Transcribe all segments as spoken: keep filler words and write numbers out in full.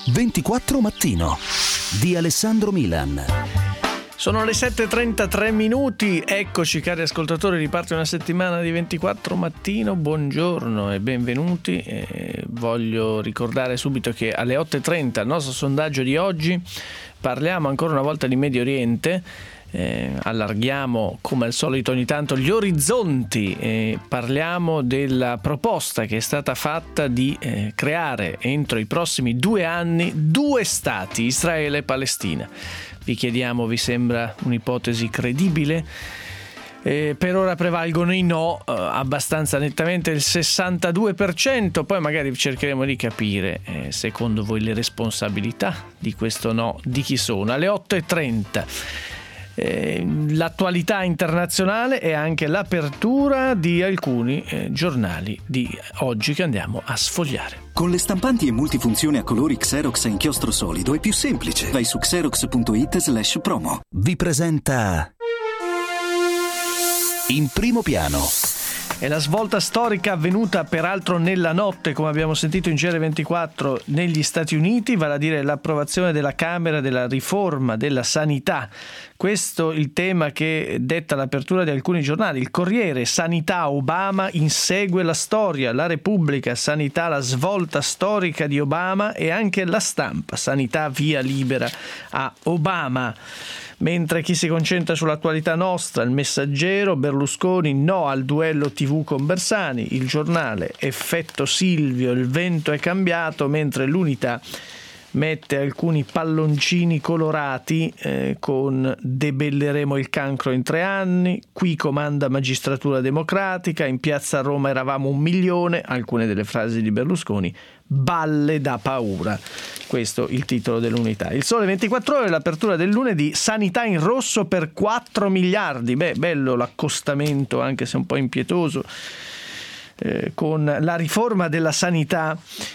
ventiquattro Mattino di Alessandro Milan. Sono le sette e trentatré minuti, eccoci cari ascoltatori, riparte una settimana di ventiquattro Mattino, buongiorno e benvenuti. Eh, voglio ricordare subito che alle otto e trenta, il nostro sondaggio di oggi, parliamo ancora una volta di Medio Oriente. Eh, allarghiamo come al solito ogni tanto gli orizzonti e parliamo della proposta che è stata fatta di eh, creare entro i prossimi due anni due stati, Israele e Palestina. Vi chiediamo, vi sembra un'ipotesi credibile? Eh, per ora prevalgono i no, eh, abbastanza nettamente il sessantadue per cento, poi magari cercheremo di capire eh, secondo voi le responsabilità di questo no di chi sono. Alle otto e trenta Eh, l'attualità internazionale e anche l'apertura di alcuni eh, giornali di oggi che andiamo a sfogliare. Con le stampanti e multifunzione a colori Xerox a inchiostro solido è più semplice. Vai su xerox punto it slash promo. Vi presenta In primo piano. È la svolta storica avvenuta peraltro nella notte, come abbiamo sentito in G R ventiquattro, negli Stati Uniti, vale a dire l'approvazione della Camera della riforma della sanità. Questo il tema che detta l'apertura di alcuni giornali. Il Corriere, sanità, Obama insegue la storia. La Repubblica, sanità, la svolta storica di Obama, e anche La Stampa, sanità, via libera a Obama. Mentre chi si concentra sull'attualità nostra, il Messaggero, Berlusconi no al duello tivù con Bersani, il Giornale, effetto Silvio, il vento è cambiato, mentre l'Unità mette alcuni palloncini colorati eh, con debelleremo il cancro in tre anni, qui comanda magistratura democratica, in piazza Roma eravamo un milione, alcune delle frasi di Berlusconi, balle da paura. Questo il titolo dell'Unità. Il Sole ventiquattro Ore, l'apertura del lunedì, sanità in rosso per quattro miliardi. Beh, bello l'accostamento, anche se un po' impietoso, eh, con la riforma della sanità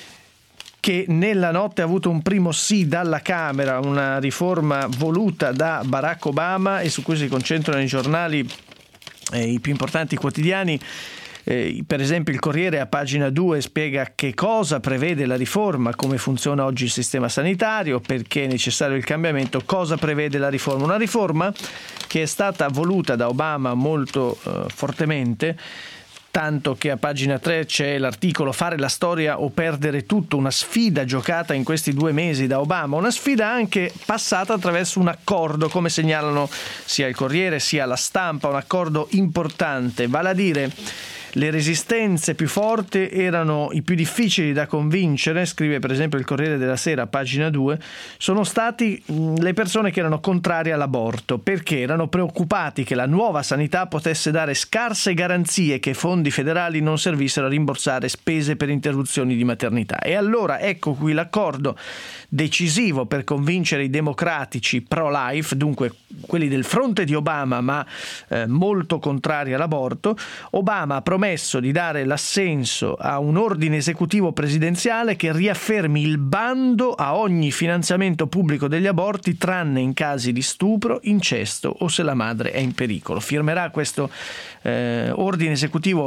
che nella notte ha avuto un primo sì dalla Camera, una riforma voluta da Barack Obama e su cui si concentrano i giornali, eh, i più importanti quotidiani. Eh, per esempio il Corriere a pagina due spiega che cosa prevede la riforma, come funziona oggi il sistema sanitario, perché è necessario il cambiamento, cosa prevede la riforma. Una riforma che è stata voluta da Obama molto eh, fortemente, tanto che a pagina tre c'è l'articolo Fare la storia o perdere tutto, una sfida giocata in questi due mesi da Obama, una sfida anche passata attraverso un accordo, come segnalano sia il Corriere sia La Stampa, un accordo importante, vale a dire le resistenze più forti erano i più difficili da convincere, scrive per esempio il Corriere della Sera, pagina due, sono stati le persone che erano contrarie all'aborto, perché erano preoccupati che la nuova sanità potesse dare scarse garanzie che fondi federali non servissero a rimborsare spese per interruzioni di maternità. E allora ecco qui l'accordo decisivo per convincere i democratici pro-life, dunque quelli del fronte di Obama ma eh, molto contrari all'aborto. Obama ha promesso di dare l'assenso a un ordine esecutivo presidenziale che riaffermi il bando a ogni finanziamento pubblico degli aborti tranne in casi di stupro, incesto o se la madre è in pericolo. Firmerà questo eh, ordine esecutivo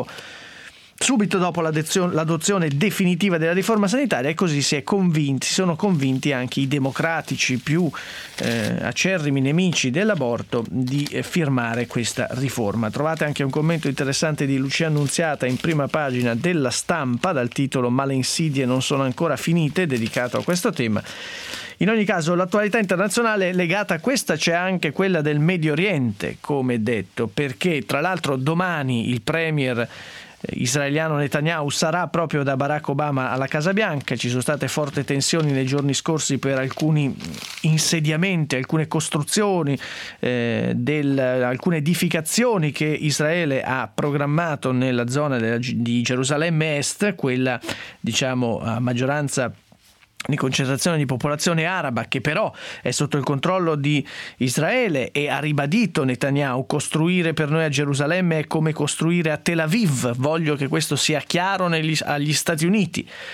subito dopo l'adozione definitiva della riforma sanitaria, e così si è convinti, si sono convinti anche i democratici più eh, acerrimi nemici dell'aborto di eh, firmare questa riforma. Trovate anche un commento interessante di Lucia Annunziata in prima pagina della Stampa dal titolo Ma le insidie non sono ancora finite, dedicato a questo tema. In ogni caso l'attualità internazionale legata a questa c'è anche quella del Medio Oriente, come detto, perché tra l'altro domani il premier israeliano Netanyahu sarà proprio da Barack Obama alla Casa Bianca. Ci sono state forti tensioni nei giorni scorsi per alcuni insediamenti, alcune costruzioni, eh, del, alcune edificazioni che Israele ha programmato nella zona della, di Gerusalemme Est, quella diciamo a maggioranza di concentrazione di popolazione araba, che però è sotto il controllo di Israele, e ha ribadito Netanyahu: costruire per noi a Gerusalemme è come costruire a Tel Aviv, voglio che questo sia chiaro negli, agli Stati Uniti.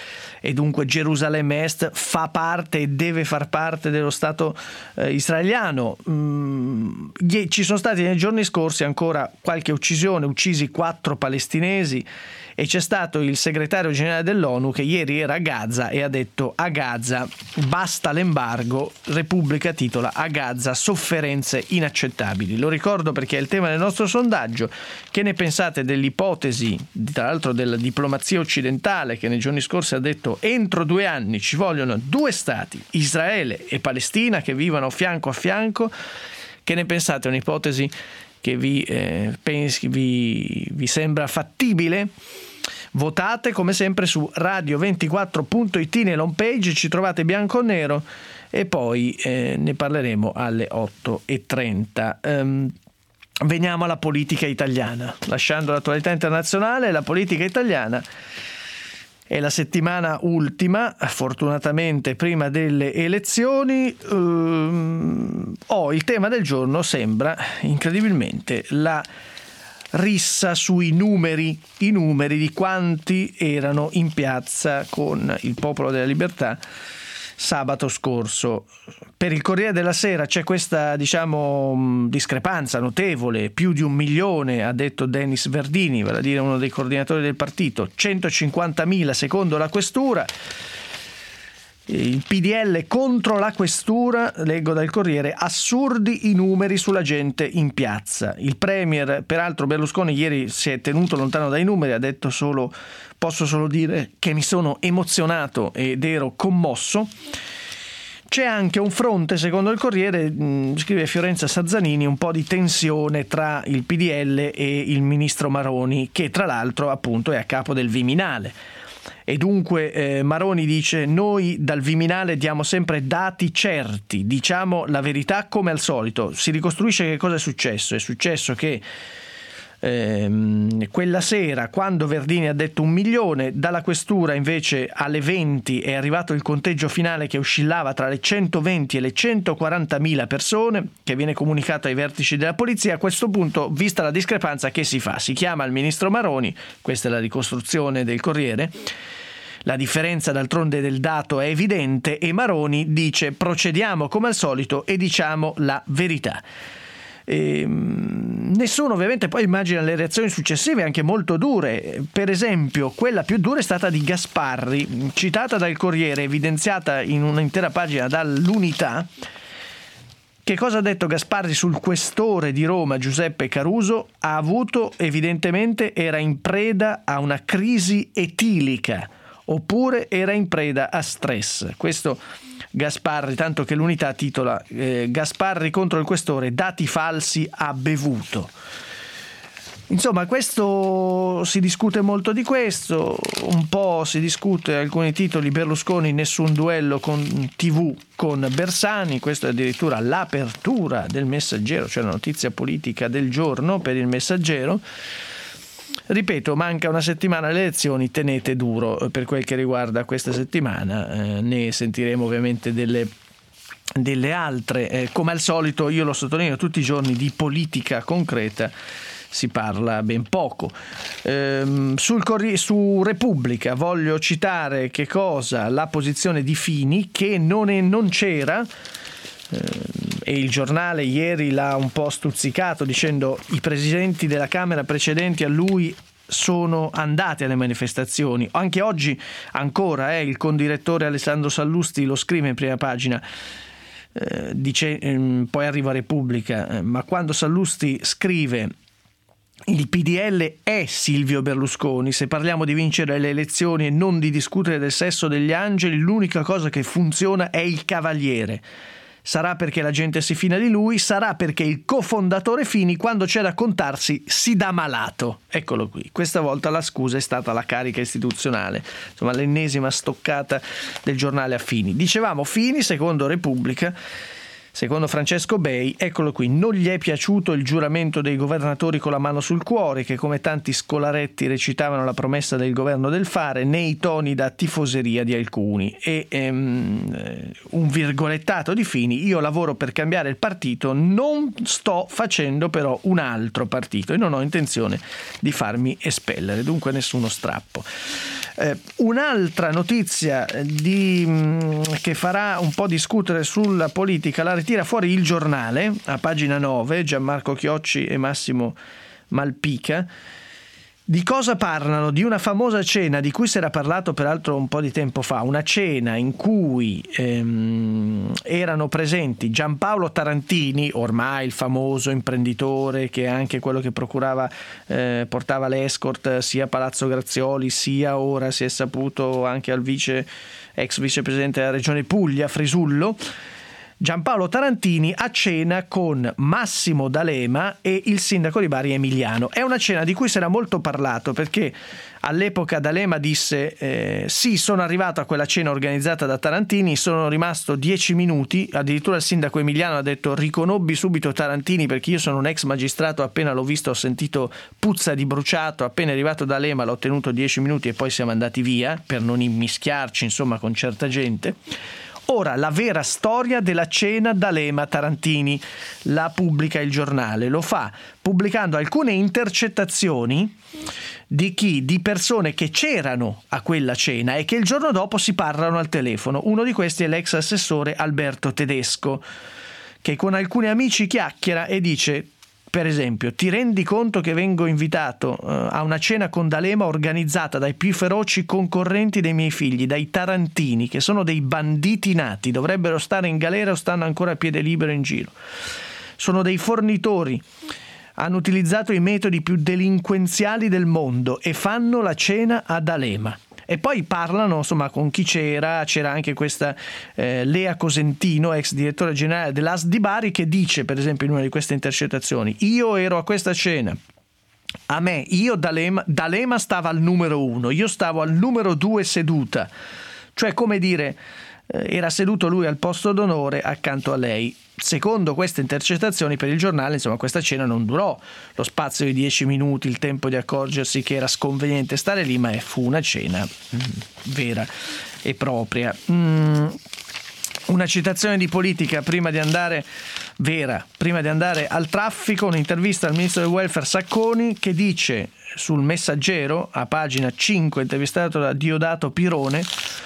e dunque Gerusalemme Est fa parte e deve far parte dello Stato eh, israeliano. Mm, ci sono stati nei giorni scorsi ancora qualche uccisione, uccisi quattro palestinesi, e c'è stato il segretario generale dell'ONU che ieri era a Gaza e ha detto: a Gaza basta l'embargo, Repubblica titola a Gaza sofferenze inaccettabili. Lo ricordo perché è il tema del nostro sondaggio. Che ne pensate dell'ipotesi, tra l'altro della diplomazia occidentale, che nei giorni scorsi ha detto entro due anni ci vogliono due stati, Israele e Palestina, che vivano fianco a fianco? Che ne pensate? È un'ipotesi che vi, eh, pensi, vi, vi sembra fattibile? Votate come sempre su radio ventiquattro punto it nell'home page, ci trovate bianco o nero, e poi eh, ne parleremo alle otto e trenta. Um, veniamo alla politica italiana. Lasciando l'attualità internazionale, la politica italiana è la settimana ultima, fortunatamente prima delle elezioni. Um, oh, il tema del giorno sembra incredibilmente la rissa sui numeri, i numeri di quanti erano in piazza con il Popolo della Libertà sabato scorso. Per il Corriere della Sera c'è questa, diciamo, discrepanza notevole, più di un milione, ha detto Denis Verdini, vale a dire uno dei coordinatori del partito, centocinquantamila secondo la questura. Il P D L contro la questura, leggo dal Corriere, assurdi i numeri sulla gente in piazza. Il premier, peraltro Berlusconi, ieri si è tenuto lontano dai numeri, ha detto solo: posso solo dire che mi sono emozionato ed ero commosso. C'è anche un fronte, secondo il Corriere, mh, scrive Fiorenza Sazzanini, un po' di tensione tra il P D L e il ministro Maroni, che tra l'altro appunto è a capo del Viminale. E dunque eh, Maroni dice: noi dal Viminale diamo sempre dati certi, diciamo la verità come al solito. Si ricostruisce che cosa è successo. È successo che ehm, quella sera, quando Verdini ha detto un milione, dalla questura invece alle venti è arrivato il conteggio finale che oscillava tra le centoventi e le centoquarantamila persone, che viene comunicato ai vertici della polizia. A questo punto, vista la discrepanza, che si fa? Si chiama il ministro Maroni, questa è la ricostruzione del Corriere. La differenza d'altronde del dato è evidente e Maroni dice: procediamo come al solito e diciamo la verità. E, nessuno ovviamente poi immagina le reazioni successive, anche molto dure. Per esempio quella più dura è stata di Gasparri, citata dal Corriere, evidenziata in un'intera pagina dall'Unità. Che cosa ha detto Gasparri sul questore di Roma Giuseppe Caruso? Ha avuto, evidentemente era in preda a una crisi etilica, oppure era in preda a stress. Questo Gasparri, tanto che l'Unità titola eh, Gasparri contro il questore, dati falsi ha bevuto. Insomma, questo si discute molto di questo, un po' si discute alcuni titoli: Berlusconi nessun duello con tivù con Bersani, questo è addirittura l'apertura del Messaggero, cioè la notizia politica del giorno per il Messaggero. Ripeto, manca una settimana alle elezioni, tenete duro per quel che riguarda questa settimana, eh, ne sentiremo ovviamente delle, delle altre. Eh, come al solito, io lo sottolineo tutti i giorni, di politica concreta si parla ben poco. Ehm, sul Corri- su Repubblica voglio citare che cosa? La posizione di Fini, che non, è, non c'era, e il giornale ieri l'ha un po' stuzzicato dicendo: i presidenti della Camera precedenti a lui sono andati alle manifestazioni. Anche oggi ancora eh, il condirettore Alessandro Sallusti lo scrive in prima pagina, eh, dice, ehm, poi arriva Repubblica, eh, ma quando Sallusti scrive il P D L è Silvio Berlusconi, se parliamo di vincere le elezioni e non di discutere del sesso degli angeli, l'unica cosa che funziona è il Cavaliere. Sarà perché la gente si fida di lui, sarà perché il cofondatore Fini, quando c'è da contarsi, si dà malato. Eccolo qui. Questa volta la scusa è stata la carica istituzionale. Insomma, l'ennesima stoccata del giornale a Fini. Dicevamo, Fini, secondo Repubblica, Secondo Francesco Bei, eccolo qui, non gli è piaciuto il giuramento dei governatori con la mano sul cuore, che come tanti scolaretti recitavano la promessa del governo del fare, né i toni da tifoseria di alcuni. E ehm, un virgolettato di Fini: io lavoro per cambiare il partito, non sto facendo però un altro partito e non ho intenzione di farmi espellere, dunque nessuno strappo. Eh, un'altra notizia di, mh, che farà un po' discutere sulla politica la ritira fuori Il Giornale, a pagina nove, Gianmarco Chiocci e Massimo Malpica. Di cosa parlano? Di una famosa cena di cui si era parlato peraltro un po' di tempo fa, una cena in cui ehm, erano presenti Giampaolo Tarantini, ormai il famoso imprenditore che è anche quello che procurava, eh, portava l'escort sia a Palazzo Grazioli sia ora si è saputo anche al vice, ex vicepresidente della regione Puglia, Frisullo. Giampaolo Tarantini a cena con Massimo D'Alema e il sindaco di Bari Emiliano. È una cena di cui si era molto parlato perché all'epoca D'Alema disse eh, sì, sono arrivato a quella cena organizzata da Tarantini, sono rimasto dieci minuti, addirittura il sindaco Emiliano ha detto riconobbi subito Tarantini perché io sono un ex magistrato, appena l'ho visto ho sentito puzza di bruciato, appena è arrivato D'Alema l'ho tenuto dieci minuti e poi siamo andati via per non immischiarci insomma con certa gente. Ora, la vera storia della cena D'Alema-Tarantini la pubblica Il Giornale. Lo fa pubblicando alcune intercettazioni di chi? Di persone che c'erano a quella cena e che il giorno dopo si parlano al telefono. Uno di questi è l'ex assessore Alberto Tedesco, che con alcuni amici chiacchiera e dice: per esempio, ti rendi conto che vengo invitato uh, a una cena con D'Alema organizzata dai più feroci concorrenti dei miei figli, dai Tarantini, che sono dei banditi nati, dovrebbero stare in galera o stanno ancora a piede libero in giro. Sono dei fornitori, hanno utilizzato i metodi più delinquenziali del mondo e fanno la cena a D'Alema. E poi parlano insomma con chi c'era, c'era anche questa eh, Lea Cosentino, ex direttore generale dell'A S di Bari, che dice per esempio in una di queste intercettazioni: io ero a questa cena, a me, io D'Alema, D'Alema stava al numero uno, io stavo al numero due seduta, cioè come dire eh, era seduto lui al posto d'onore accanto a lei. Secondo queste intercettazioni per Il Giornale, insomma, questa cena non durò lo spazio di dieci minuti, il tempo di accorgersi che era sconveniente stare lì, ma fu una cena mm, vera e propria. Mm, una citazione di politica prima di andare vera, prima di andare al traffico, un'intervista al ministro del welfare Sacconi che dice sul Messaggero, a pagina cinque, intervistato da Diodato Pirone: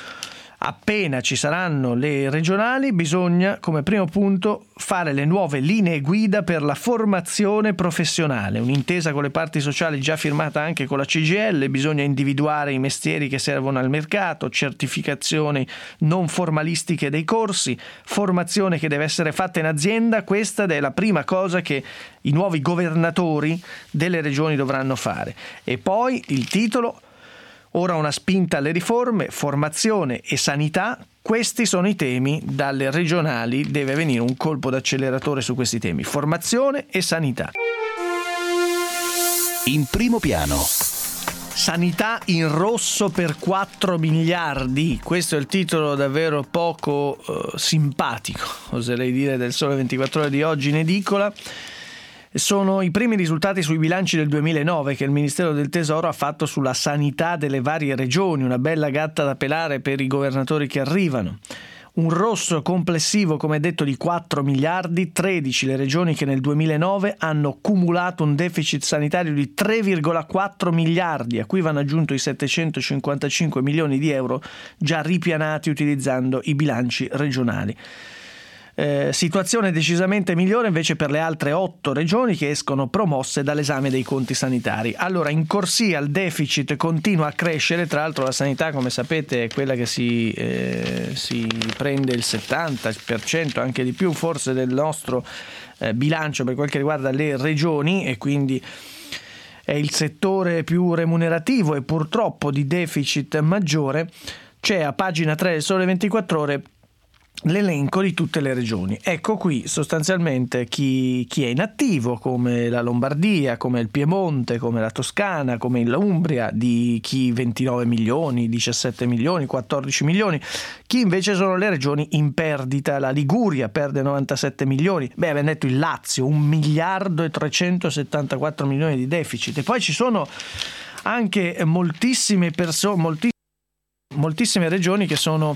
appena ci saranno le regionali bisogna come primo punto fare le nuove linee guida per la formazione professionale, un'intesa con le parti sociali già firmata anche con la C G I L, bisogna individuare i mestieri che servono al mercato, certificazioni non formalistiche dei corsi, formazione che deve essere fatta in azienda. Questa è la prima cosa che i nuovi governatori delle regioni dovranno fare. E poi il titolo: ora una spinta alle riforme, formazione e sanità, questi sono i temi, dalle regionali deve venire un colpo d'acceleratore su questi temi, formazione e sanità. In primo piano. Sanità in rosso per quattro miliardi, questo è il titolo davvero poco eh, simpatico, oserei dire, del Sole ventiquattro Ore di oggi in edicola. Sono i primi risultati sui bilanci del duemilanove che il Ministero del Tesoro ha fatto sulla sanità delle varie regioni, una bella gatta da pelare per i governatori che arrivano. Un rosso complessivo, come detto, di quattro miliardi, tredici le regioni che nel duemilanove hanno cumulato un deficit sanitario di tre virgola quattro miliardi, a cui vanno aggiunto i settecentocinquantacinque milioni di euro già ripianati utilizzando i bilanci regionali. Eh, situazione decisamente migliore invece per le altre otto regioni che escono promosse dall'esame dei conti sanitari. Allora, in corsia il deficit continua a crescere, tra l'altro la sanità, come sapete, è quella che si, eh, si prende il settanta per cento, anche di più forse, del nostro eh, bilancio per quel che riguarda le regioni, e quindi è il settore più remunerativo e purtroppo di deficit maggiore. C'è a pagina tre del Sole ventiquattro Ore l'elenco di tutte le regioni. Ecco qui sostanzialmente chi, chi è in attivo, come la Lombardia, come il Piemonte, come la Toscana, come l'Umbria, di chi ventinove milioni, diciassette milioni, quattordici milioni, chi invece sono le regioni in perdita. La Liguria perde novantasette milioni, beh, abbiamo detto il Lazio, un miliardo e trecentosettantaquattro milioni di deficit, e poi ci sono anche moltissime persone, moltissime moltissime regioni che sono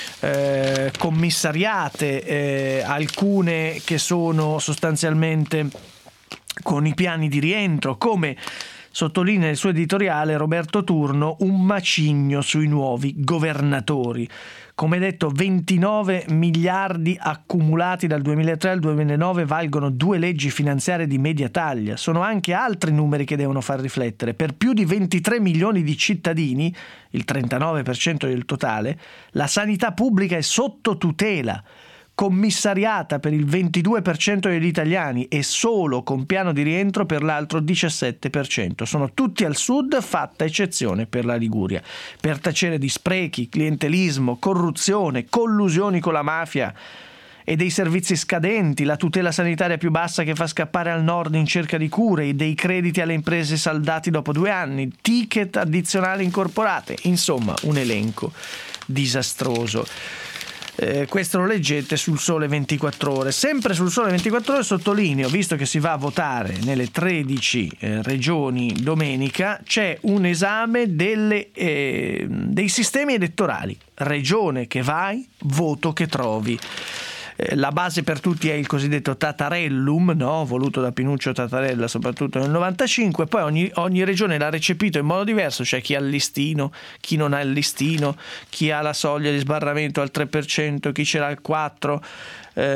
eh, commissariate, eh, alcune che sono sostanzialmente con i piani di rientro, come sottolinea il suo editoriale Roberto Turno, un macigno sui nuovi governatori. Come detto, ventinove miliardi accumulati dal duemilatré al duemilanove valgono due leggi finanziarie di media taglia. Sono anche altri numeri che devono far riflettere. Per più di ventitré milioni di cittadini, il trentanove per cento del totale, la sanità pubblica è sotto tutela, commissariata per il ventidue per cento degli italiani e solo con piano di rientro per l'altro diciassette per cento. Sono tutti al sud, fatta eccezione per la Liguria, per tacere di sprechi, clientelismo, corruzione, collusioni con la mafia e dei servizi scadenti, la tutela sanitaria più bassa che fa scappare al nord in cerca di cure, dei crediti alle imprese saldati dopo due anni, ticket addizionali incorporate, insomma un elenco disastroso. Eh, questo lo leggete sul Sole ventiquattro Ore. Sempre sul Sole ventiquattro Ore sottolineo, visto che si va a votare nelle tredici eh, regioni domenica, c'è un esame delle, eh, dei sistemi elettorali. Regione che vai, voto che trovi. La base per tutti è il cosiddetto Tatarellum, no? Voluto da Pinuccio Tatarella soprattutto nel novantacinque, poi ogni, ogni regione l'ha recepito in modo diverso, c'è chi ha il listino, chi non ha il listino, chi ha la soglia di sbarramento al tre per cento, chi ce l'ha al quattro per cento,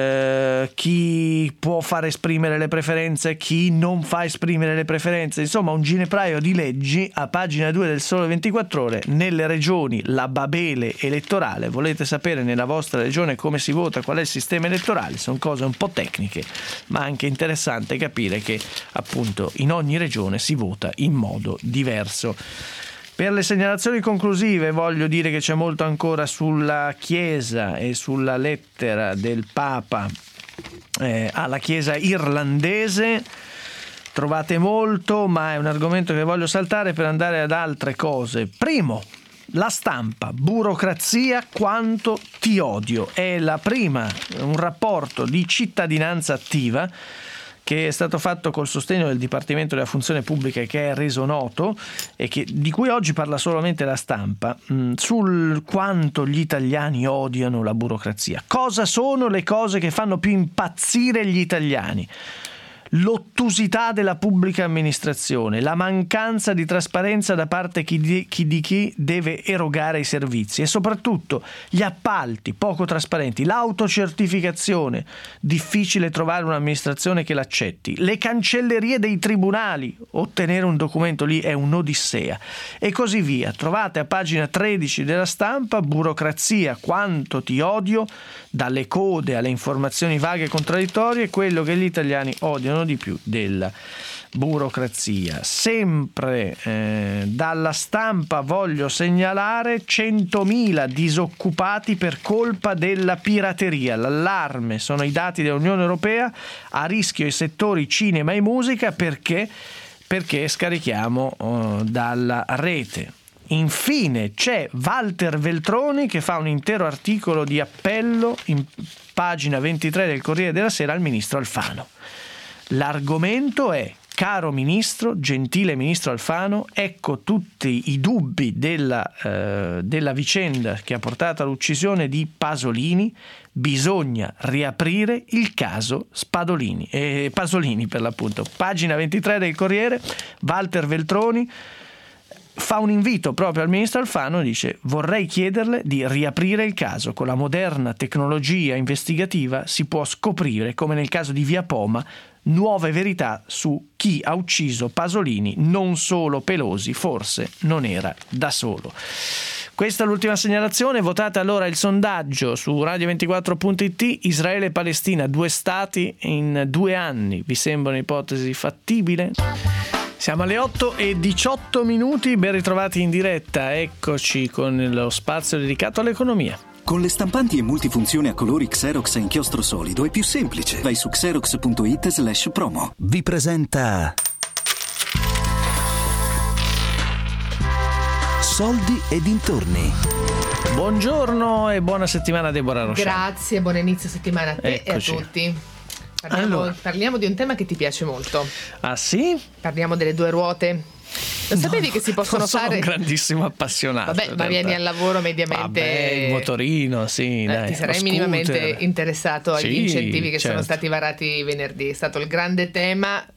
eh, chi può far esprimere le preferenze, chi non fa esprimere le preferenze, insomma un ginepraio di leggi a pagina due del Sole ventiquattro Ore. Nelle regioni la babele elettorale, volete sapere nella vostra regione come si vota, qual è il sistema elettorale, sono cose un po' tecniche ma anche interessante capire che appunto in ogni regione si vota in modo diverso. Per le segnalazioni conclusive voglio dire che c'è molto ancora sulla Chiesa e sulla lettera del Papa eh, alla Chiesa irlandese. Trovate molto, ma è un argomento che voglio saltare per andare ad altre cose. Primo, la stampa, burocrazia, quanto ti odio. È la prima, un rapporto di cittadinanza attiva che è stato fatto col sostegno del Dipartimento della Funzione Pubblica, che è reso noto e che, di cui oggi parla solamente la stampa, mh, sul quanto gli italiani odiano la burocrazia. Cosa sono le cose che fanno più impazzire gli italiani? L'ottusità della pubblica amministrazione, la mancanza di trasparenza da parte chi di, chi di chi deve erogare i servizi e soprattutto gli appalti poco trasparenti, l'autocertificazione, difficile trovare un'amministrazione che l'accetti, le cancellerie dei tribunali, ottenere un documento lì è un'odissea e così via. Trovate a pagina tredici della Stampa burocrazia, quanto ti odio, dalle code alle informazioni vaghe e contraddittorie, quello che gli italiani odiano di più della burocrazia. Sempre eh, dalla Stampa voglio segnalare centomila disoccupati per colpa della pirateria. L'allarme sono i dati dell'Unione Europea, a rischio i settori cinema e musica perché, perché scarichiamo uh, dalla rete. Infine c'è Walter Veltroni che fa un intero articolo di appello in pagina ventitré del Corriere della Sera al ministro Alfano. L'argomento è: caro ministro, gentile ministro Alfano, ecco tutti i dubbi della, eh, della vicenda che ha portato all'uccisione di Pasolini, bisogna riaprire il caso Spadolini, eh, Pasolini per l'appunto. Pagina ventitré del Corriere, Walter Veltroni fa un invito proprio al ministro Alfano, dice: vorrei chiederle di riaprire il caso, con la moderna tecnologia investigativa si può scoprire, come nel caso di Via Poma, nuove verità su chi ha ucciso Pasolini, non solo Pelosi, forse non era da solo. Questa è l'ultima segnalazione. Votate allora il sondaggio su radio ventiquattro punto it. Israele e Palestina, due stati in due anni, vi sembra un'ipotesi fattibile? Siamo alle otto e diciotto minuti, ben ritrovati in diretta, eccoci con lo spazio dedicato all'economia. Con le stampanti e multifunzione a colori Xerox e inchiostro solido è più semplice. Vai su xerox punto it slash promo. Vi presenta Soldi e dintorni. Buongiorno e buona settimana, Deborah Rochelle. Grazie, buon inizio settimana a te. Eccoci. E a tutti. Parliamo, allora. parliamo di un tema che ti piace molto. Ah sì? Parliamo delle due ruote. Lo sapevi no, che si possono non sono fare? Sono un grandissimo appassionato. Vabbè, ma vieni al lavoro mediamente. Vabbè, il motorino, sì. Eh, dai, ti sarei minimamente interessato agli sì, incentivi che certo. sono stati varati venerdì. È stato il grande tema.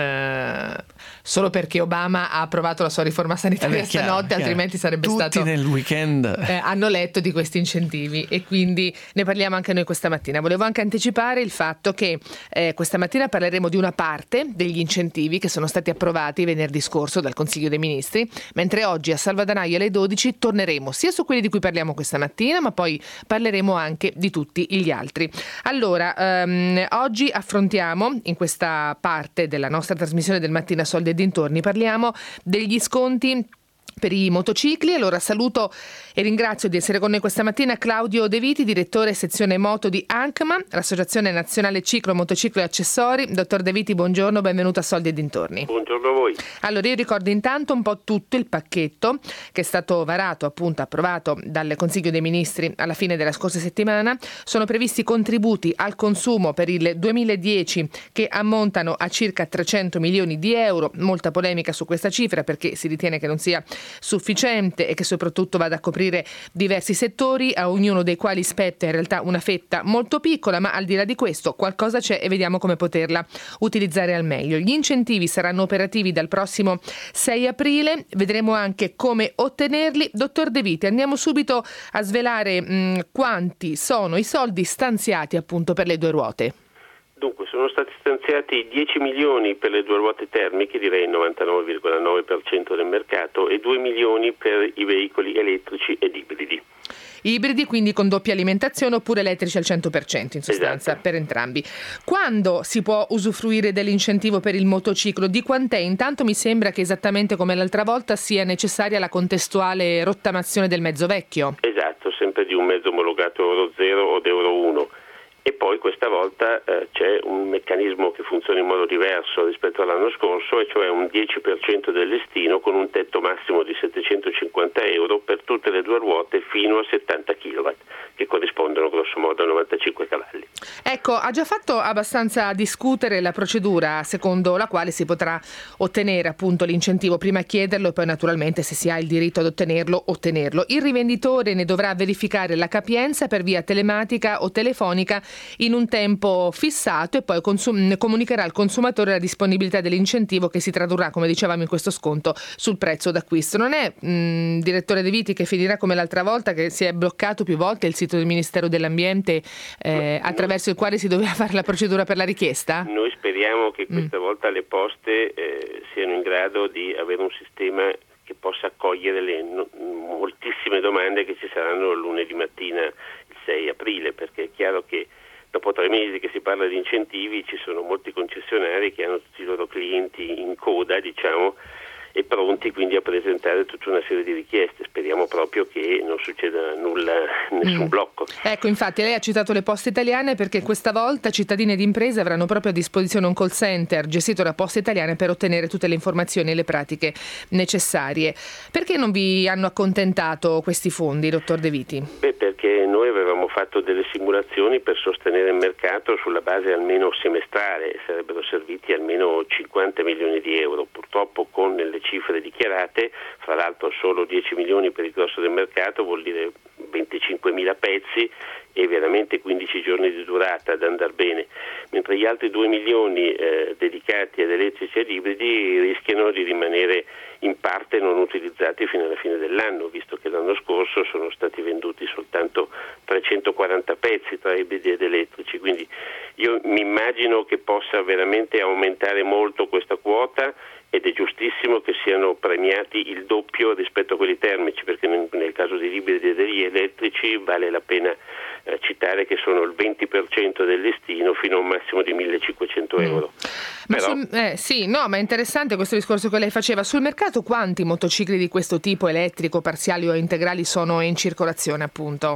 Uh, solo perché Obama ha approvato la sua riforma sanitaria eh, stanotte, chiaro, altrimenti sarebbe tutti stato. Tutti nel weekend eh, hanno letto di questi incentivi e quindi ne parliamo anche noi questa mattina. Volevo anche anticipare il fatto che eh, questa mattina parleremo di una parte degli incentivi che sono stati approvati venerdì scorso dal Consiglio dei Ministri, mentre oggi a Salvadanaio alle dodici torneremo sia su quelli di cui parliamo questa mattina, ma poi parleremo anche di tutti gli altri. Allora, ehm, oggi affrontiamo in questa parte della nostra trasmissione del Mattina Soldi e dintorni, parliamo degli sconti per i motocicli. Allora saluto e ringrazio di essere con noi questa mattina Claudio De Viti, direttore sezione moto di ANCMA, l'Associazione Nazionale Ciclo, Motociclo e Accessori. Dottor De Viti, buongiorno, benvenuto a Soldi e dintorni. Buongiorno a voi. Allora io ricordo intanto un po' tutto il pacchetto che è stato varato, appunto approvato dal Consiglio dei Ministri alla fine della scorsa settimana. Sono previsti contributi al consumo per il duemiladieci che ammontano a circa trecento milioni di euro. Molta polemica su questa cifra perché si ritiene che non sia sufficiente e che soprattutto vada a coprire diversi settori, a ognuno dei quali spetta in realtà una fetta molto piccola, ma al di là di questo qualcosa c'è e vediamo come poterla utilizzare al meglio. Gli incentivi saranno operativi dal prossimo sei aprile, vedremo anche come ottenerli. Dottor De Viti, andiamo subito a svelare mh, quanti sono i soldi stanziati appunto per le due ruote. Dunque, sono stati stanziati dieci milioni per le due ruote termiche, direi il novantanove virgola nove per cento del mercato, e due milioni per i veicoli elettrici ed ibridi. Ibridi, quindi con doppia alimentazione, oppure elettrici al cento per cento in sostanza, esatto. Per entrambi. Quando si può usufruire dell'incentivo per il motociclo? Di quant'è? Intanto mi sembra che esattamente come l'altra volta sia necessaria la contestuale rottamazione del mezzo vecchio. Esatto, sempre di un mezzo omologato Euro zero o Euro uno. E poi questa volta eh, c'è un meccanismo che funziona in modo diverso rispetto all'anno scorso, e cioè un dieci per cento del listino con un tetto massimo di settecentocinquanta euro per tutte le due ruote fino a settanta chilowatt, che corrispondono grosso modo a novantacinque cavalli. Ecco, ha già fatto abbastanza discutere la procedura secondo la quale si potrà ottenere appunto l'incentivo, prima chiederlo e poi naturalmente se si ha il diritto ad ottenerlo, ottenerlo. Il rivenditore ne dovrà verificare la capienza per via telematica o telefonica in un tempo fissato e poi consum- comunicherà al consumatore la disponibilità dell'incentivo, che si tradurrà, come dicevamo, in questo sconto sul prezzo d'acquisto. Non è, mh, direttore De Viti, che finirà come l'altra volta, che si è bloccato più volte il sito del Ministero dell'Ambiente eh, attraverso il quale si doveva fare la procedura per la richiesta? Noi speriamo che questa mm. volta le poste eh, siano in grado di avere un sistema che possa accogliere le no- moltissime domande che ci saranno lunedì mattina il sei aprile, perché è chiaro che dopo tre mesi che si parla di incentivi ci sono molti concessionari che hanno tutti i loro clienti in coda, diciamo, e pronti quindi a presentare tutta una serie di richieste. Speriamo proprio che non succeda nulla, nessun mm. blocco. Ecco, infatti lei ha citato le Poste Italiane, perché questa volta cittadini ed imprese avranno proprio a disposizione un call center gestito da Poste Italiane per ottenere tutte le informazioni e le pratiche necessarie. Perché non vi hanno accontentato questi fondi, dottor De Viti? Beh, perché noi avevamo fatto delle simulazioni per sostenere il mercato sulla base almeno semestrale, sarebbero serviti almeno cinquanta milioni di euro. Purtroppo con le cifre dichiarate, fra l'altro solo dieci milioni per il grosso del mercato vuol dire venticinquemila pezzi e veramente quindici giorni di durata ad andar bene, mentre gli altri due milioni eh, dedicati ad elettrici ed ibridi rischiano di rimanere in parte non utilizzati fino alla fine dell'anno, visto che l'anno scorso sono stati venduti soltanto trecentoquaranta pezzi tra ibridi ed elettrici, quindi io mi immagino che possa veramente aumentare molto questa quota, ed è giustissimo che siano premiati il doppio rispetto a quelli termici, perché nel, nel caso degli ibridi e degli elettrici vale la pena eh, citare che sono il venti per cento del listino fino a un massimo di millecinquecento euro. Mm. Ma Però... sul, eh, sì, no, ma è interessante questo discorso che lei faceva. Sul mercato quanti motocicli di questo tipo, elettrico, parziali o integrali, sono in circolazione appunto?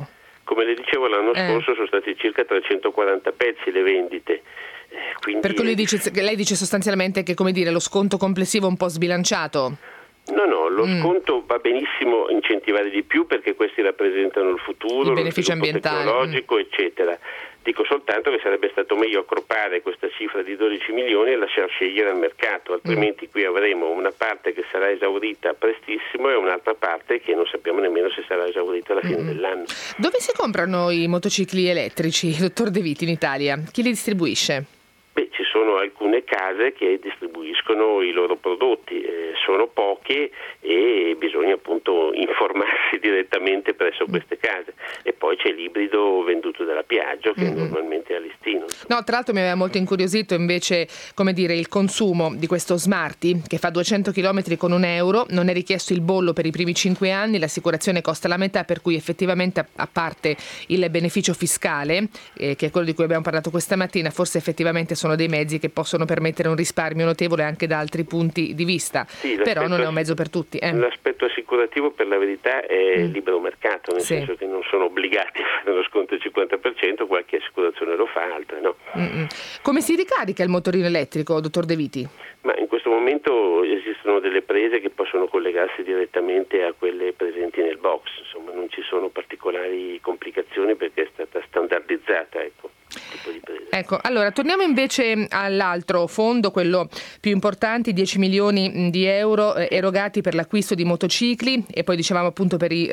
Come le dicevo, l'anno eh. scorso sono stati circa trecentoquaranta pezzi le vendite. Eh, quindi... Per cui lei dice, lei dice sostanzialmente che, come dire, lo sconto complessivo è un po' sbilanciato? No, no, lo mm. sconto va benissimo incentivare di più perché questi rappresentano il futuro, il beneficio lo sviluppo ambientale, tecnologico, mm. eccetera. Dico soltanto che sarebbe stato meglio accroppare questa cifra di dodici milioni e lasciar scegliere al mercato, altrimenti mm. qui avremo una parte che sarà esaurita prestissimo e un'altra parte che non sappiamo nemmeno se sarà esaurita alla fine mm. dell'anno. Dove si comprano i motocicli elettrici, dottor De Viti, in Italia? Chi li distribuisce? Beh, ci sono alcune case che distribuiscono i loro prodotti, eh, sono poche e bisogna appunto informarsi direttamente presso queste case. E poi c'è l'ibrido venduto dalla Piaggio che mm-hmm. normalmente è a listino. No, tra l'altro mi aveva molto incuriosito invece, come dire, il consumo di questo Smarty che fa duecento chilometri con un euro, non è richiesto il bollo per i primi cinque anni, l'assicurazione costa la metà, per cui effettivamente, a parte il beneficio fiscale, eh, che è quello di cui abbiamo parlato questa mattina, forse effettivamente sono dei mezzi che possono permettere un risparmio notevole anche da altri punti di vista, sì, però non è un mezzo per tutti. Eh. L'aspetto assicurativo per la verità è mm. libero mercato, nel sì. senso che non sono obbligati a fare uno sconto del cinquanta per cento, qualche assicurazione lo fa, altre no. Mm-mm. Come si ricarica il motorino elettrico, dottor De Viti? Ma in questo momento esistono delle prese che possono collegarsi direttamente a quelle presenti nel box, insomma non ci sono particolari complicazioni perché è stata standardizzata, ecco. Tipo di presa. Ecco, allora torniamo invece all'altro fondo, quello più importante, dieci milioni di euro eh, erogati per l'acquisto di motocicli, e poi dicevamo appunto per i,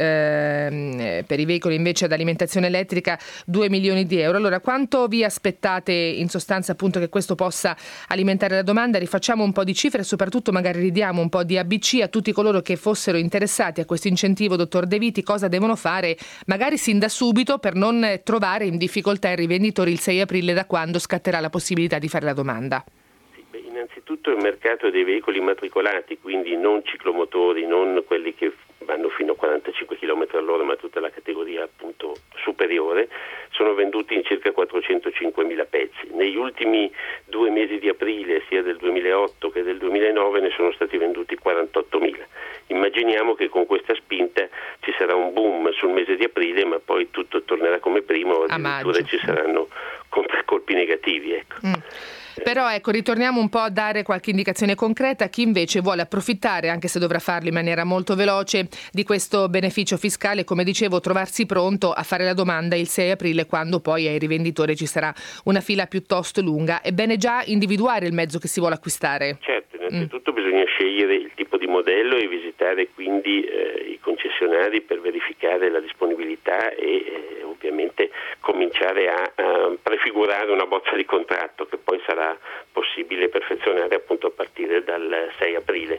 eh, per i veicoli invece ad alimentazione elettrica due milioni di euro. Allora, quanto vi aspettate in sostanza appunto che questo possa alimentare la domanda? Rifacciamo un po' di cifre e soprattutto magari ridiamo un po' di A B C a tutti coloro che fossero interessati a questo incentivo, dottor De Viti. Cosa devono fare magari sin da subito per non trovare in difficoltà i rivenditori il sei aprile, da quando scatterà la possibilità di fare la domanda? Sì, beh, innanzitutto il mercato dei veicoli immatricolati, quindi non ciclomotori, non quelli che vanno fino a quarantacinque chilometri all'ora, ma tutta la categoria appunto superiore, sono venduti in circa quattrocentocinquemila pezzi. Negli ultimi due mesi di aprile, sia del duemilaotto che del duemilanove, ne sono stati venduti quarantottomila. Immaginiamo che con questa spinta ci sarà un boom sul mese di aprile, ma poi tutto tornerà come prima, o addirittura ci saranno colpi negativi, ecco. Mm. Però ecco, ritorniamo un po' a dare qualche indicazione concreta a chi invece vuole approfittare, anche se dovrà farlo in maniera molto veloce, di questo beneficio fiscale, come dicevo, trovarsi pronto a fare la domanda il sei aprile, quando poi ai rivenditori ci sarà una fila piuttosto lunga. È bene già individuare il mezzo che si vuole acquistare. Certo, innanzitutto mm. bisogna scegliere il tipo di modello e visitare quindi eh, i concessionari per verificare la disponibilità e eh, ovviamente cominciare a, a prefigurare una bozza di contratto che poi sarà possibile perfezionare appunto a partire dal sei aprile.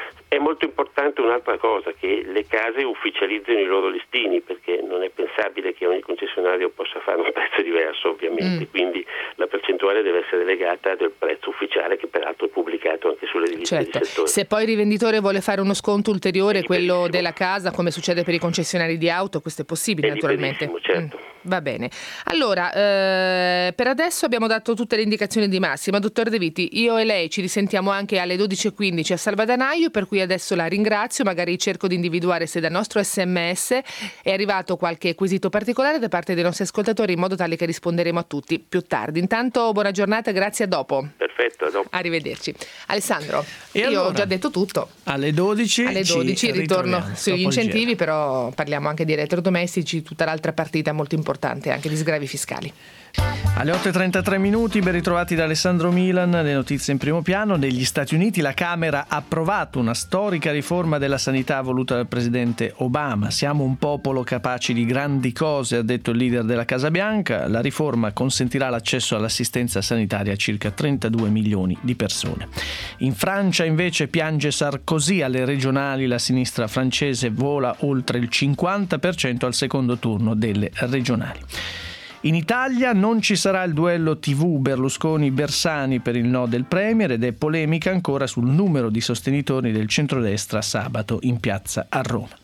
È molto importante un'altra cosa, che le case ufficializzino i loro listini, perché non è pensabile che ogni concessionario possa fare un prezzo diverso, ovviamente, mm. quindi la percentuale deve essere legata al prezzo ufficiale, che peraltro è pubblicato anche sulle riviste certo. di settore. Se poi il rivenditore vuole fare uno sconto ulteriore, quello della casa, come succede per i concessionari di auto, questo è possibile, è naturalmente. Certo. Mm. Va bene. Allora, eh, per adesso abbiamo dato tutte le indicazioni di massima. Dottor De Viti, io e lei ci risentiamo anche alle dodici e quindici a Salvadanaio, per cui adesso la ringrazio. Magari cerco di individuare se dal nostro sms è arrivato qualche quesito particolare da parte dei nostri ascoltatori, in modo tale che risponderemo a tutti più tardi. Intanto buona giornata, grazie, a dopo. Perfetto, a dopo. Arrivederci. Alessandro, e io allora, ho già detto tutto. Alle dodici, alle dodici ritorno sugli incentivi, però parliamo anche di elettrodomestici, tutta l'altra partita molto importante anche di sgravi fiscali. Alle otto e trentatré minuti, ben ritrovati da Alessandro Milan. Le notizie in primo piano. Negli Stati Uniti la Camera ha approvato una storica riforma della sanità voluta dal presidente Obama. Siamo un popolo capaci di grandi cose, ha detto il leader della Casa Bianca. La riforma consentirà l'accesso all'assistenza sanitaria a circa trentadue milioni di persone. In Francia invece piange Sarkozy alle regionali. La sinistra francese vola oltre il cinquanta per cento al secondo turno delle regionali. In Italia non ci sarà il duello tivù Berlusconi-Bersani per il no del Premier, ed è polemica ancora sul numero di sostenitori del centrodestra sabato in piazza a Roma.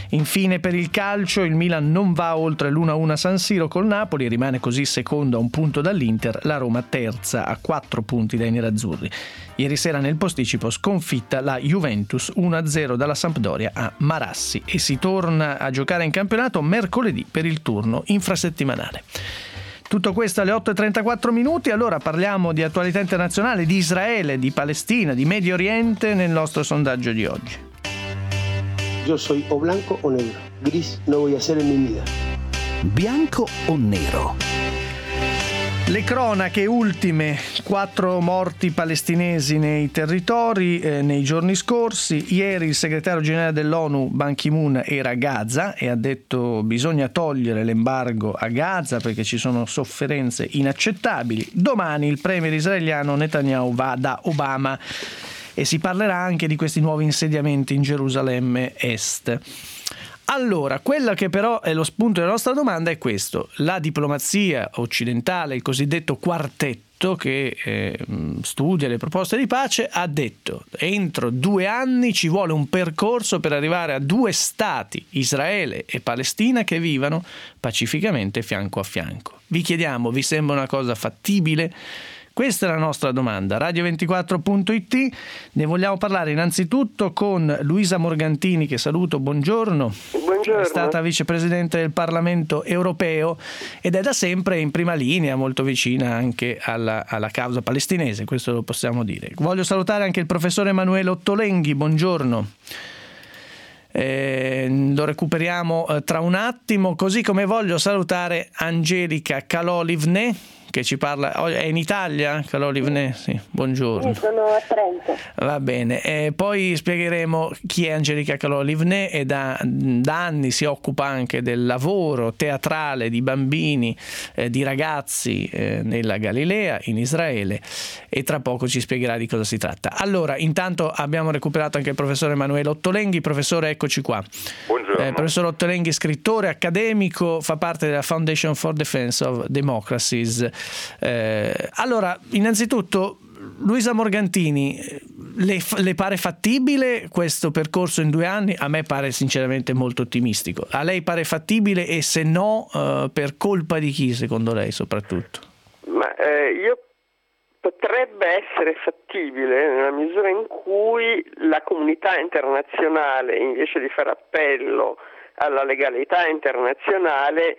Infine per il calcio il Milan non va oltre l'uno a uno a San Siro col Napoli, rimane così secondo a un punto dall'Inter, la Roma terza a quattro punti dai nerazzurri. Ieri sera nel posticipo sconfitta la Juventus uno a zero dalla Sampdoria a Marassi e si torna a giocare in campionato mercoledì per il turno infrasettimanale. Tutto questo alle otto e trentaquattro minuti, allora parliamo di attualità internazionale, di Israele, di Palestina, di Medio Oriente nel nostro sondaggio di oggi. Yo soy o blanco o negro, gris no voy a ser en mi vida. Bianco o nero? Le cronache ultime, quattro morti palestinesi nei territori eh, nei giorni scorsi. Ieri il segretario generale dell'ONU Ban Ki-moon era a Gaza e ha detto bisogna togliere l'embargo a Gaza perché ci sono sofferenze inaccettabili. Domani il premier israeliano Netanyahu va da Obama e si parlerà anche di questi nuovi insediamenti in Gerusalemme Est. Allora, quella che però è lo spunto della nostra domanda è questo: la diplomazia occidentale, il cosiddetto quartetto che eh, studia le proposte di pace, ha detto entro due anni ci vuole un percorso per arrivare a due stati, Israele e Palestina, che vivano pacificamente fianco a fianco. Vi chiediamo, vi sembra una cosa fattibile? Questa è la nostra domanda. radio ventiquattro punto it. Ne vogliamo parlare innanzitutto con Luisa Morgantini, che saluto, buongiorno. Buongiorno. È stata vicepresidente del Parlamento europeo ed è da sempre in prima linea, molto vicina anche alla, alla causa palestinese, questo lo possiamo dire. Voglio salutare anche il professore Emanuele Ottolenghi, buongiorno. Eh, lo recuperiamo eh, tra un attimo, così come voglio salutare Angelica Calò-Livné, che ci parla. È in Italia, Calò-Livné? Sì, buongiorno. Sì, sono a Trento. Va bene, e poi spiegheremo chi è Angelica Calò-Livné e da, da anni si occupa anche del lavoro teatrale di bambini, eh, di ragazzi eh, nella Galilea, in Israele, e tra poco ci spiegherà di cosa si tratta. Allora, intanto abbiamo recuperato anche il professore Emanuele Ottolenghi. Professore, eccoci qua. Buongiorno. Eh, professor Ottolenghi, scrittore accademico, fa parte della Foundation for Defense of Democracies. Eh, allora, innanzitutto, Luisa Morgantini, le, le pare fattibile questo percorso in due anni? A me pare sinceramente molto ottimistico. A lei pare fattibile e se no, eh, per colpa di chi secondo lei soprattutto? Ma eh, io potrebbe essere fattibile nella misura in cui la comunità internazionale, invece di fare appello alla legalità internazionale,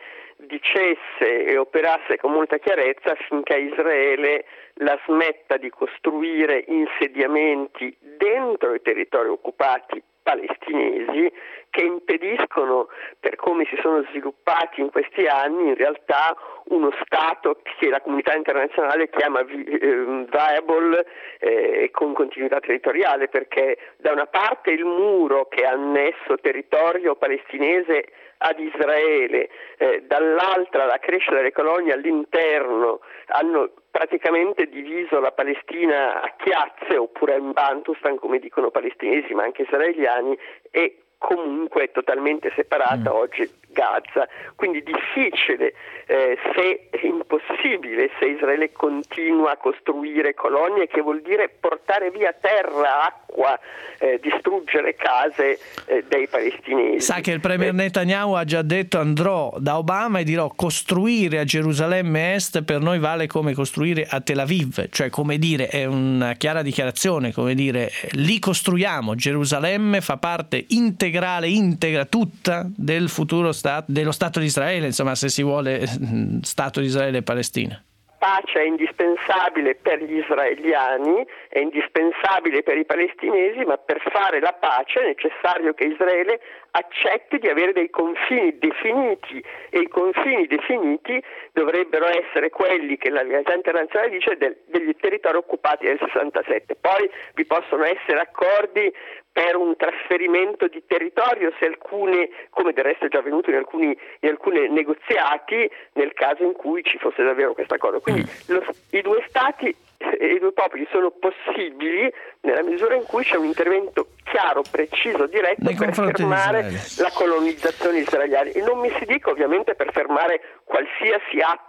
dicesse e operasse con molta chiarezza affinché Israele la smetta di costruire insediamenti dentro i territori occupati palestinesi che impediscono, per come si sono sviluppati in questi anni, in realtà uno Stato che la comunità internazionale chiama eh, viable e eh, con continuità territoriale, perché da una parte il muro che ha annesso territorio palestinese ad Israele, eh, dall'altra la crescita delle colonie all'interno hanno praticamente diviso la Palestina a chiazze, oppure in Bantustan come dicono palestinesi ma anche israeliani, e comunque è totalmente separata mm. oggi Gaza. Quindi difficile, eh, se impossibile, se Israele continua a costruire colonie, che vuol dire portare via terra, acqua, eh, distruggere case eh, dei palestinesi. Sa che il premier Netanyahu ha già detto: andrò da Obama e dirò costruire a Gerusalemme Est per noi vale come costruire a Tel Aviv, cioè come dire, è una chiara dichiarazione, come dire lì costruiamo, Gerusalemme fa parte integrale, integra tutta del futuro Stato, dello Stato di Israele, insomma, se si vuole, Stato di Israele e Palestina. Pace è indispensabile per gli israeliani, è indispensabile per i palestinesi, ma per fare la pace è necessario che Israele accetti di avere dei confini definiti, e i confini definiti dovrebbero essere quelli che la legalità internazionale dice del, degli territori occupati nel sessantasette. Poi vi possono essere accordi per un trasferimento di territorio, se alcune, come del resto è già avvenuto in alcuni, in alcuni negoziati, nel caso in cui ci fosse davvero questo accordo. Quindi lo, i due stati e i due popoli sono possibili nella misura in cui c'è un intervento chiaro, preciso, diretto nei per fermare la colonizzazione israeliana, e non mi si dica ovviamente per fermare qualsiasi atto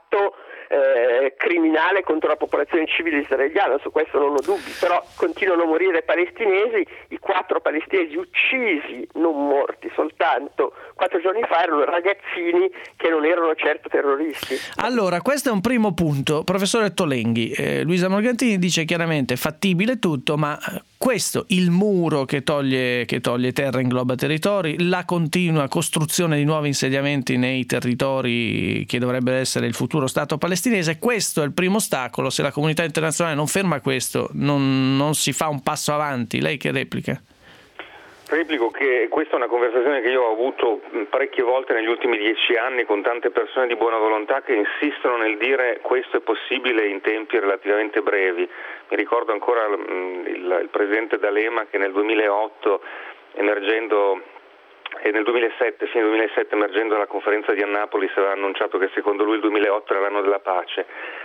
atto eh, criminale contro la popolazione civile israeliana, su questo non ho dubbi, però continuano a morire palestinesi. I quattro palestinesi uccisi, non morti soltanto, quattro giorni fa erano ragazzini che non erano certo terroristi. Allora, questo è un primo punto. Professore Tolenghi, eh, Luisa Morgantini dice chiaramente fattibile tutto, ma questo, il muro che toglie, che toglie terra, ingloba territori, la continua costruzione di nuovi insediamenti nei territori che dovrebbe essere il futuro Stato palestinese, questo è il primo ostacolo. Se la comunità internazionale non ferma questo, non, non si fa un passo avanti. Lei che replica? Replico che questa è una conversazione che io ho avuto parecchie volte negli ultimi dieci anni con tante persone di buona volontà che insistono nel dire questo è possibile in tempi relativamente brevi. Mi ricordo ancora il, il presidente D'Alema che nel duemilaotto, emergendo, e nel duemilasette, fine duemilasette, emergendo dalla conferenza di Annapolis, aveva annunciato che secondo lui il duemilaotto era l'anno della pace.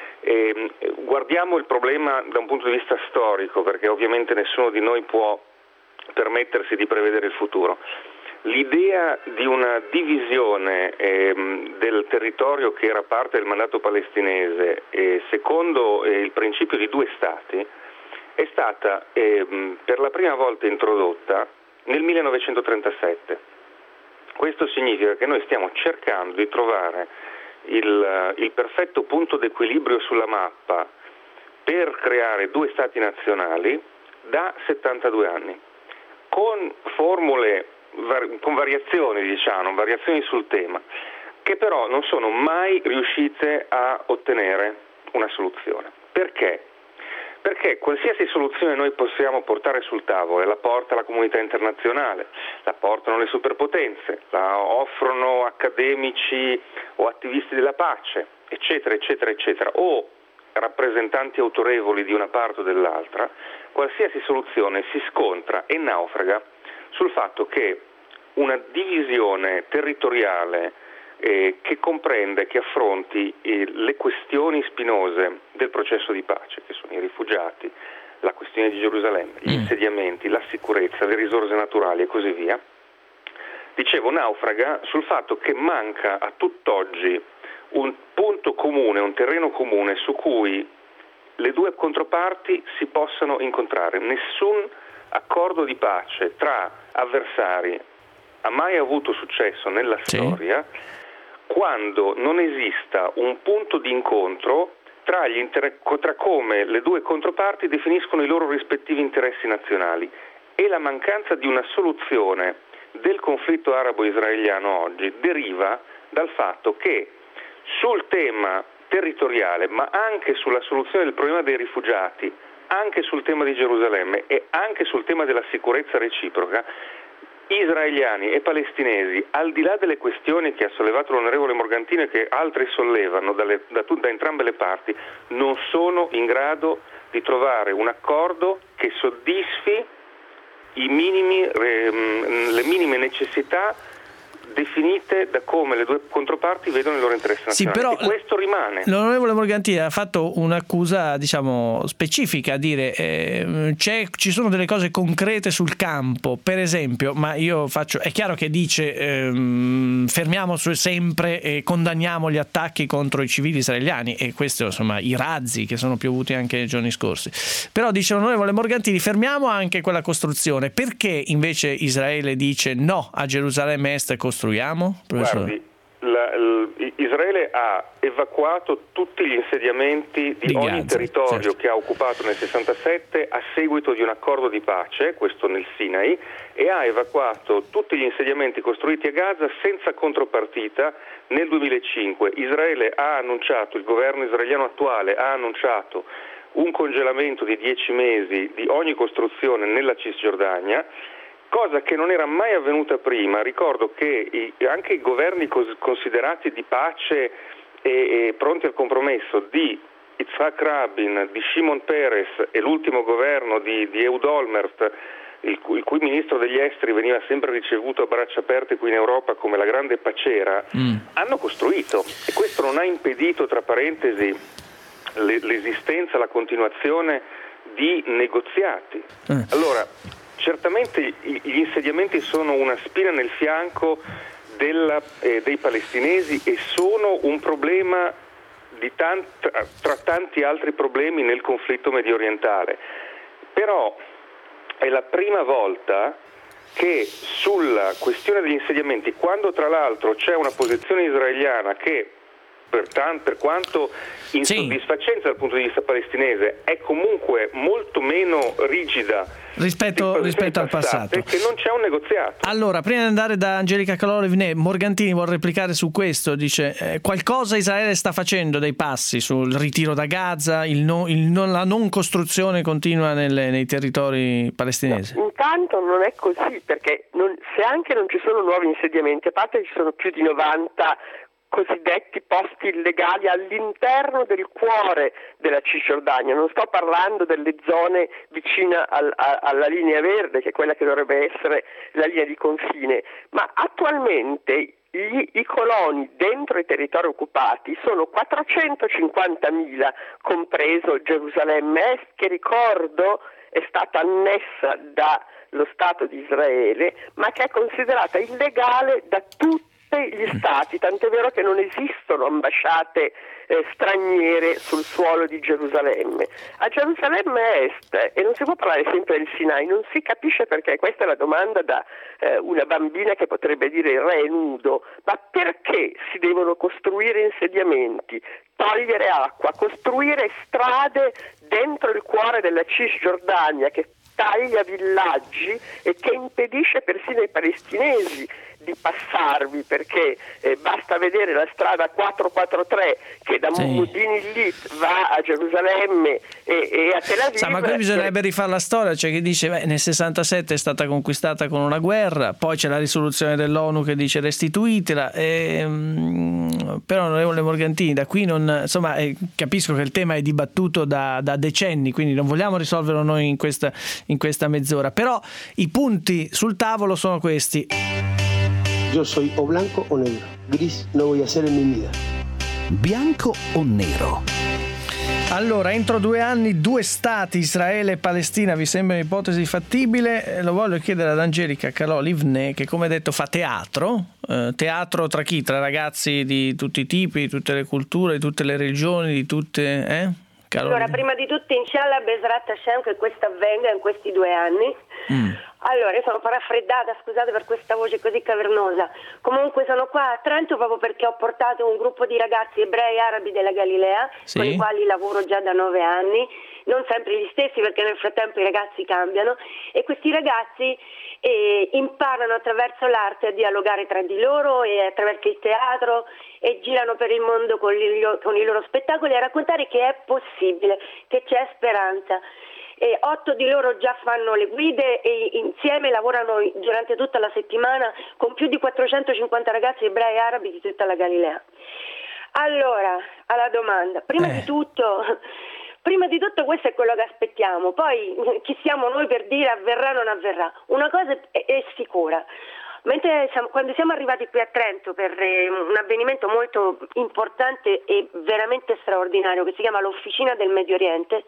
E guardiamo il problema da un punto di vista storico, perché ovviamente nessuno di noi può permettersi di prevedere il futuro. L'idea di una divisione ehm, del territorio che era parte del mandato palestinese eh, secondo eh, il principio di due stati è stata ehm, per la prima volta introdotta nel millenovecentotrentasette. Questo significa che noi stiamo cercando di trovare il, il perfetto punto d'equilibrio sulla mappa per creare due stati nazionali da settantadue anni. Con formule, con variazioni, diciamo, variazioni sul tema, che però non sono mai riuscite a ottenere una soluzione. Perché? Perché qualsiasi soluzione noi possiamo portare sul tavolo, la porta la comunità internazionale, la portano le superpotenze, la offrono accademici o attivisti della pace, eccetera, eccetera, eccetera, o rappresentanti autorevoli di una parte o dell'altra, qualsiasi soluzione si scontra e naufraga sul fatto che una divisione territoriale eh, che comprende, che affronti eh, le questioni spinose del processo di pace, che sono i rifugiati, la questione di Gerusalemme, gli insediamenti, la sicurezza, le risorse naturali e così via, dicevo, naufraga sul fatto che manca a tutt'oggi un punto comune, un terreno comune su cui le due controparti si possano incontrare. Nessun accordo di pace tra avversari ha mai avuto successo nella sì. storia quando non esista un punto di incontro tra, gli inter- tra come le due controparti definiscono i loro rispettivi interessi nazionali, e la mancanza di una soluzione del conflitto arabo-israeliano oggi deriva dal fatto che sul tema territoriale, ma anche sulla soluzione del problema dei rifugiati, anche sul tema di Gerusalemme e anche sul tema della sicurezza reciproca, israeliani e palestinesi, al di là delle questioni che ha sollevato l'onorevole Morgantini e che altri sollevano dalle, da, da entrambe le parti, non sono in grado di trovare un accordo che soddisfi i minimi, ehm, le minime necessità definite da come le due controparti vedono il loro interesse nazionale. Sì, però e questo rimane. L'onorevole Morgantini ha fatto un'accusa, diciamo, specifica, a dire eh, c'è, ci sono delle cose concrete sul campo, per esempio, ma io faccio, è chiaro che dice ehm, fermiamo sempre e condanniamo gli attacchi contro i civili israeliani, e questo, insomma, i razzi che sono piovuti anche nei giorni scorsi, però dice l'onorevole Morgantini fermiamo anche quella costruzione. Perché invece Israele dice no a Gerusalemme Est, costruiamo? Guardi, la, la, Israele ha evacuato tutti gli insediamenti di, di ogni Gaza, territorio certo. che ha occupato nel sessantasette a seguito di un accordo di pace, questo nel Sinai, e ha evacuato tutti gli insediamenti costruiti a Gaza senza contropartita nel duemilacinque. Israele ha annunciato, il governo israeliano attuale ha annunciato un congelamento di dieci mesi di ogni costruzione nella Cisgiordania, cosa che non era mai avvenuta prima. Ricordo che i, anche i governi cos- considerati di pace e, e pronti al compromesso di Yitzhak Rabin, di Shimon Peres e l'ultimo governo di, di Ehud Olmert, il cui, il cui ministro degli esteri veniva sempre ricevuto a braccia aperte qui in Europa come la grande pacera, mm. hanno costruito, e questo non ha impedito, tra parentesi, le, l'esistenza, la continuazione di negoziati. Mm. Allora, certamente gli insediamenti sono una spina nel fianco della, eh, dei palestinesi e sono un problema di tant- tra tanti altri problemi nel conflitto medio orientale. Però è la prima volta che sulla questione degli insediamenti, quando tra l'altro c'è una posizione israeliana che per, tant- per quanto insoddisfacente sì. dal punto di vista palestinese è comunque molto meno rigida rispetto, rispetto al passato, che non c'è un negoziato. Allora, prima di andare da Angelica Calò-Livné, Morgantini vuole replicare su questo, dice eh, qualcosa Israele sta facendo dei passi sul ritiro da Gaza, il no, il non, la non costruzione continua nelle, nei territori palestinesi. No, intanto non è così, perché non, se anche non ci sono nuovi insediamenti, a parte che ci sono più di novanta cosiddetti posti illegali all'interno del cuore della Cisgiordania, non sto parlando delle zone vicine al, a, alla linea verde, che è quella che dovrebbe essere la linea di confine, ma attualmente gli, i coloni dentro i territori occupati sono quattrocentocinquantamila, compreso Gerusalemme Est, che ricordo è stata annessa dallo Stato di Israele, ma che è considerata illegale da tutti gli stati, tant'è vero che non esistono ambasciate eh, straniere sul suolo di Gerusalemme. A Gerusalemme Est, e non si può parlare sempre del Sinai, non si capisce perché, questa è la domanda da eh, una bambina che potrebbe dire il re è nudo, ma perché si devono costruire insediamenti, togliere acqua, costruire strade dentro il cuore della Cisgiordania che taglia villaggi e che impedisce persino ai palestinesi di passarvi, perché eh, basta vedere la strada quattrocentoquarantatré che da sì. Mudin Illit va a Gerusalemme e, e a Tel Aviv. Sa, ma qui bisognerebbe rifare la storia, c'è chi dice beh, nel sessantasette è stata conquistata con una guerra, poi c'è la risoluzione dell'ONU che dice restituitela, e, mh, però onorevole Morgantini, da qui non, insomma eh, capisco che il tema è dibattuto da, da decenni, quindi non vogliamo risolverlo noi in questa, in questa mezz'ora, però i punti sul tavolo sono questi. Yo soy o blanco o negro. Gris no voy a ser en mi vida. Bianco o nero? Allora, entro due anni due stati, Israele e Palestina, vi sembra un'ipotesi fattibile? Lo voglio chiedere ad Angelica Calò-Livné, che come detto fa teatro. Eh, teatro tra chi? Tra ragazzi di tutti i tipi, di tutte le culture, di tutte le religioni, di tutte... Eh? Allora, prima di tutto, inshallah, Bezrat Hashem, che questo avvenga in questi due anni. Mm. Allora, io sono raffreddata, scusate per questa voce così cavernosa. Comunque sono qua a Trento proprio perché ho portato un gruppo di ragazzi ebrei arabi della Galilea, sì. con i quali lavoro già da nove anni, non sempre gli stessi perché nel frattempo i ragazzi cambiano, e questi ragazzi eh, imparano attraverso l'arte a dialogare tra di loro e attraverso il teatro, e girano per il mondo con, gli, con i loro spettacoli a raccontare che è possibile, che c'è speranza. E otto di loro già fanno le guide e insieme lavorano durante tutta la settimana con più di quattrocentocinquanta ragazzi ebrei arabi di tutta la Galilea. Allora, alla domanda, prima eh. di tutto... Prima di tutto questo è quello che aspettiamo, poi chi siamo noi per dire avverrà o non avverrà. Una cosa è, è sicura, mentre siamo, quando siamo arrivati qui a Trento per eh, un avvenimento molto importante e veramente straordinario che si chiama l'Officina del Medio Oriente,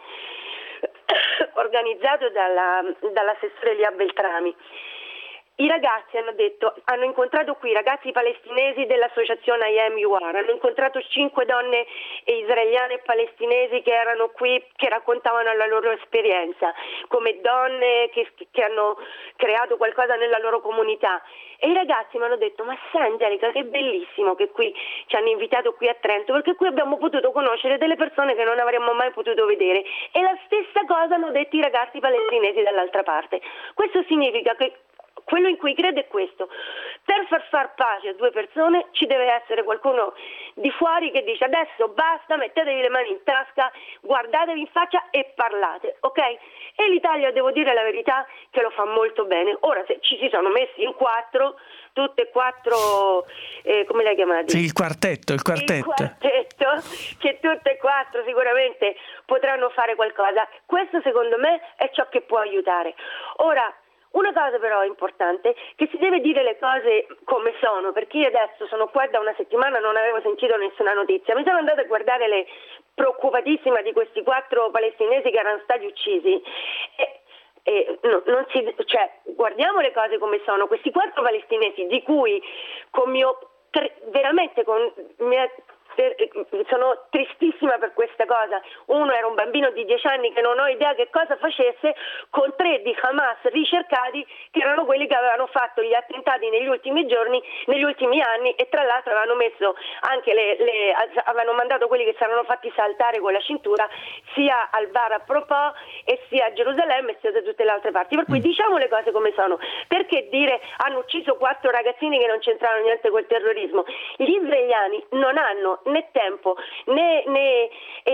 organizzato dalla, dall'assessore Elia Beltrami, i ragazzi hanno detto, hanno incontrato qui i ragazzi palestinesi dell'associazione I Am You Are, hanno incontrato cinque donne israeliane e palestinesi che erano qui, che raccontavano la loro esperienza come donne che, che hanno creato qualcosa nella loro comunità, e i ragazzi mi hanno detto ma sai Angelica, che bellissimo che qui ci hanno invitato qui a Trento, perché qui abbiamo potuto conoscere delle persone che non avremmo mai potuto vedere, e la stessa cosa hanno detto i ragazzi palestinesi dall'altra parte. Questo significa che quello in cui credo è questo: per far far pace a due persone ci deve essere qualcuno di fuori che dice adesso basta, mettetevi le mani in tasca, guardatevi in faccia e parlate, ok? E l'Italia, devo dire la verità, che lo fa molto bene. Ora, se ci si sono messi in quattro, tutte e quattro, eh, come l'hai chiamata? Sì, il quartetto, il quartetto. Il quartetto, che tutte e quattro sicuramente potranno fare qualcosa. Questo secondo me è ciò che può aiutare. Ora, una cosa però è importante, che si deve dire le cose come sono, perché io adesso sono qua da una settimana, non avevo sentito nessuna notizia, mi sono andata a guardare le preoccupatissima di questi quattro palestinesi che erano stati uccisi e, e no, non si, cioè, guardiamo le cose come sono. Questi quattro palestinesi di cui con mio, veramente con mia per, sono tristissima per questa cosa. Uno era un bambino di dieci anni che non ho idea che cosa facesse, con tre di Hamas ricercati che erano quelli che avevano fatto gli attentati negli ultimi giorni, negli ultimi anni, e tra l'altro avevano messo anche le, le avevano mandato quelli che si erano fatti saltare con la cintura sia al Var a Propos e sia a Gerusalemme sia da tutte le altre parti. Per cui diciamo le cose come sono. Perché dire hanno ucciso quattro ragazzini che non c'entravano niente col terrorismo? Gli israeliani non hanno né tempo né, né,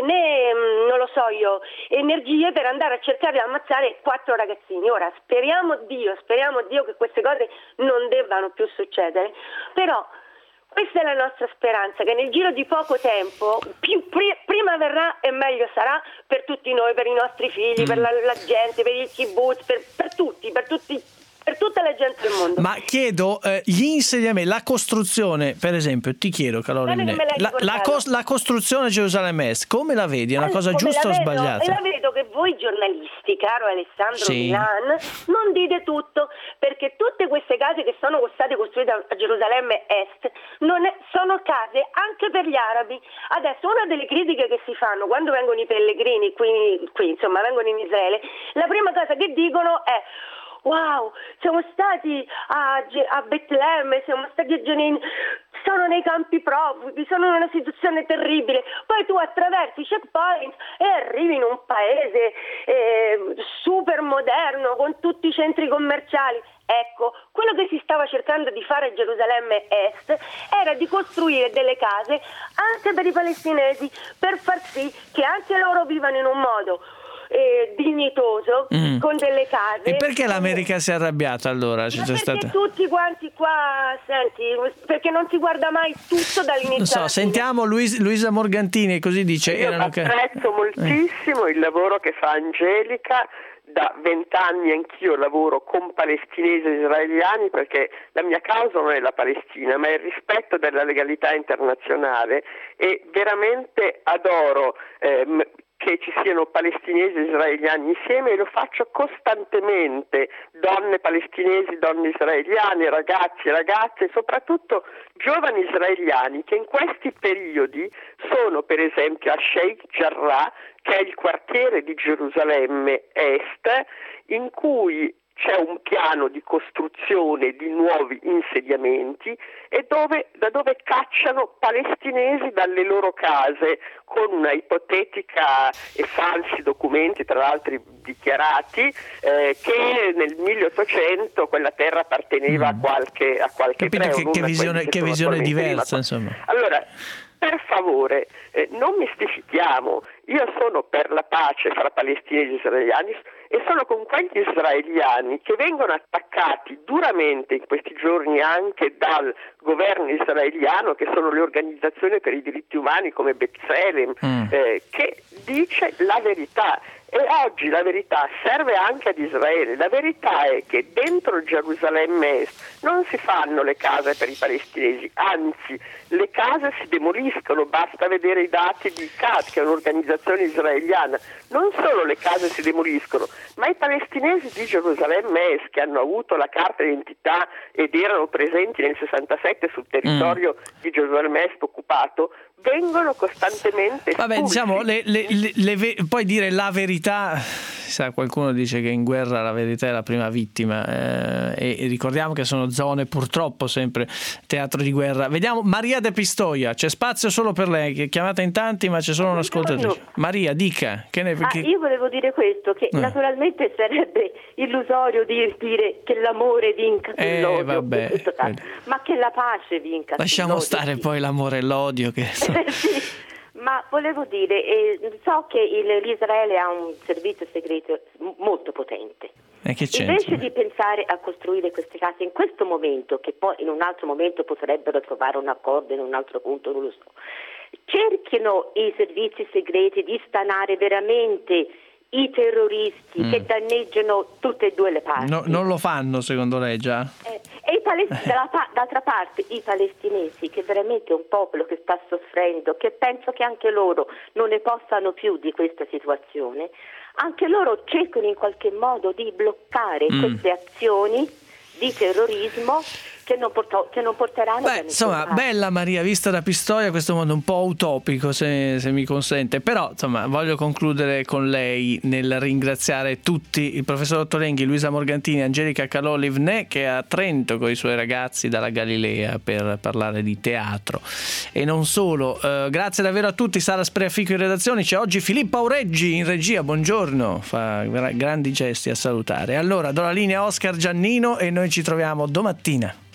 né non lo so io, energie per andare a cercare di ammazzare quattro ragazzini. Ora speriamo Dio, speriamo Dio che queste cose non debbano più succedere, però questa è la nostra speranza, che nel giro di poco tempo, più, pri, prima verrà e meglio sarà per tutti noi, per i nostri figli, mm. per la, la gente, per il kibbutz, per, per tutti, per tutti. Per tutta la gente del mondo. Ma chiedo, eh, gli insediamenti, la costruzione, per esempio, ti chiedo, Caroline, la, la, cos- la costruzione di Gerusalemme Est, come la vedi? È una cosa giusta o sbagliata? E la vedo che voi giornalisti, caro Alessandro sì. Milan, non dite tutto, perché tutte queste case che sono state costruite a Gerusalemme Est non è, sono case anche per gli arabi. Adesso una delle critiche che si fanno quando vengono i pellegrini qui, qui insomma vengono in Israele, la prima cosa che dicono è: wow, siamo stati a, a Betlemme, siamo stati a Genin, sono nei campi profughi, sono in una situazione terribile. Poi tu attraversi i checkpoint e arrivi in un paese eh, super moderno con tutti i centri commerciali. Ecco, quello che si stava cercando di fare a Gerusalemme Est era di costruire delle case anche per i palestinesi, per far sì che anche loro vivano in un modo Eh, dignitoso, mm. con delle case. E perché l'America si è arrabbiata allora? C'è perché stata... tutti quanti qua, senti, perché non si guarda mai tutto dall'inizio. Non so, sentiamo Luis, Luisa Morgantini, così dice. Io erano apprezzo eh. moltissimo il lavoro che fa Angelica. Da vent'anni anch'io lavoro con palestinesi e israeliani, perché la mia causa non è la Palestina, ma è il rispetto della legalità internazionale, e veramente adoro ehm, che ci siano palestinesi e israeliani insieme, e lo faccio costantemente, donne palestinesi, donne israeliane, ragazzi e ragazze, soprattutto giovani israeliani che in questi periodi sono per esempio a Sheikh Jarrah, che è il quartiere di Gerusalemme Est, in cui c'è un piano di costruzione di nuovi insediamenti e dove, da dove cacciano palestinesi dalle loro case con una ipotetica e falsi documenti, tra l'altro dichiarati, eh, che nel milleottocento quella terra apparteneva mm. a qualche a qualche Capito che, che visione, che visione diversa, insomma. Allora, per favore, eh, non mistifichiamo. Io sono per la pace fra palestinesi e israeliani e sono con quegli israeliani che vengono attaccati duramente in questi giorni anche dal governo israeliano, che sono le organizzazioni per i diritti umani come B'Tselem, mm. eh, che dice la verità. E oggi la verità serve anche ad Israele. La verità è che dentro Gerusalemme Est non si fanno le case per i palestinesi, anzi le case si demoliscono, basta vedere i dati di C A D, che è un'organizzazione israeliana. Non solo le case si demoliscono, ma i palestinesi di Gerusalemme Est, che hanno avuto la carta d'identità ed erano presenti nel sessantasette sul territorio mm. di Gerusalemme Est occupato, vengono costantemente espulsi. Vabbè, diciamo, le, le, le, le ve- poi dire la verità, sa, qualcuno dice che in guerra la verità è la prima vittima, eh, e, e ricordiamo che sono zone purtroppo sempre teatro di guerra. Vediamo Maria De Pistoia, c'è spazio solo per lei, che è chiamata in tanti ma c'è solo un'ascoltatrice. Maria, dica. Che ne, che... Ah, io volevo dire questo, che eh. naturalmente sarebbe illusorio dire, dire che l'amore vinca sull'odio, eh, vabbè. ma che la pace vinca. Lasciamo stare poi l'amore e l'odio che... sì. Ma volevo dire, eh, so che il, l'Israele ha un servizio segreto molto potente. E che c'è? Invece di pensare a costruire queste case in questo momento, che poi in un altro momento potrebbero trovare un accordo in un altro punto, non lo so, cerchino i servizi segreti di stanare veramente i terroristi mm. che danneggiano tutte e due le parti. No, non lo fanno secondo lei già? Eh, e i palest- dalla pa- d'altra parte i palestinesi, che veramente è un popolo che sta soffrendo, che penso che anche loro non ne possano più di questa situazione, anche loro cercano in qualche modo di bloccare mm. queste azioni di terrorismo che non, portò, che non porteranno Beh, insomma, bella Maria, vista da Pistoia, questo mondo un po' utopico, se, se mi consente, però insomma voglio concludere con lei nel ringraziare tutti, il professor Ottolenghi, Luisa Morgantini, Angelica Calò-Livné, che è a Trento con i suoi ragazzi dalla Galilea per parlare di teatro e non solo. Eh, grazie davvero a tutti. Sara Spreafico in redazione, c'è oggi Filippo Aureggi in regia, buongiorno, fa grandi gesti a salutare. Allora do la linea a Oscar Giannino e noi ci troviamo domattina.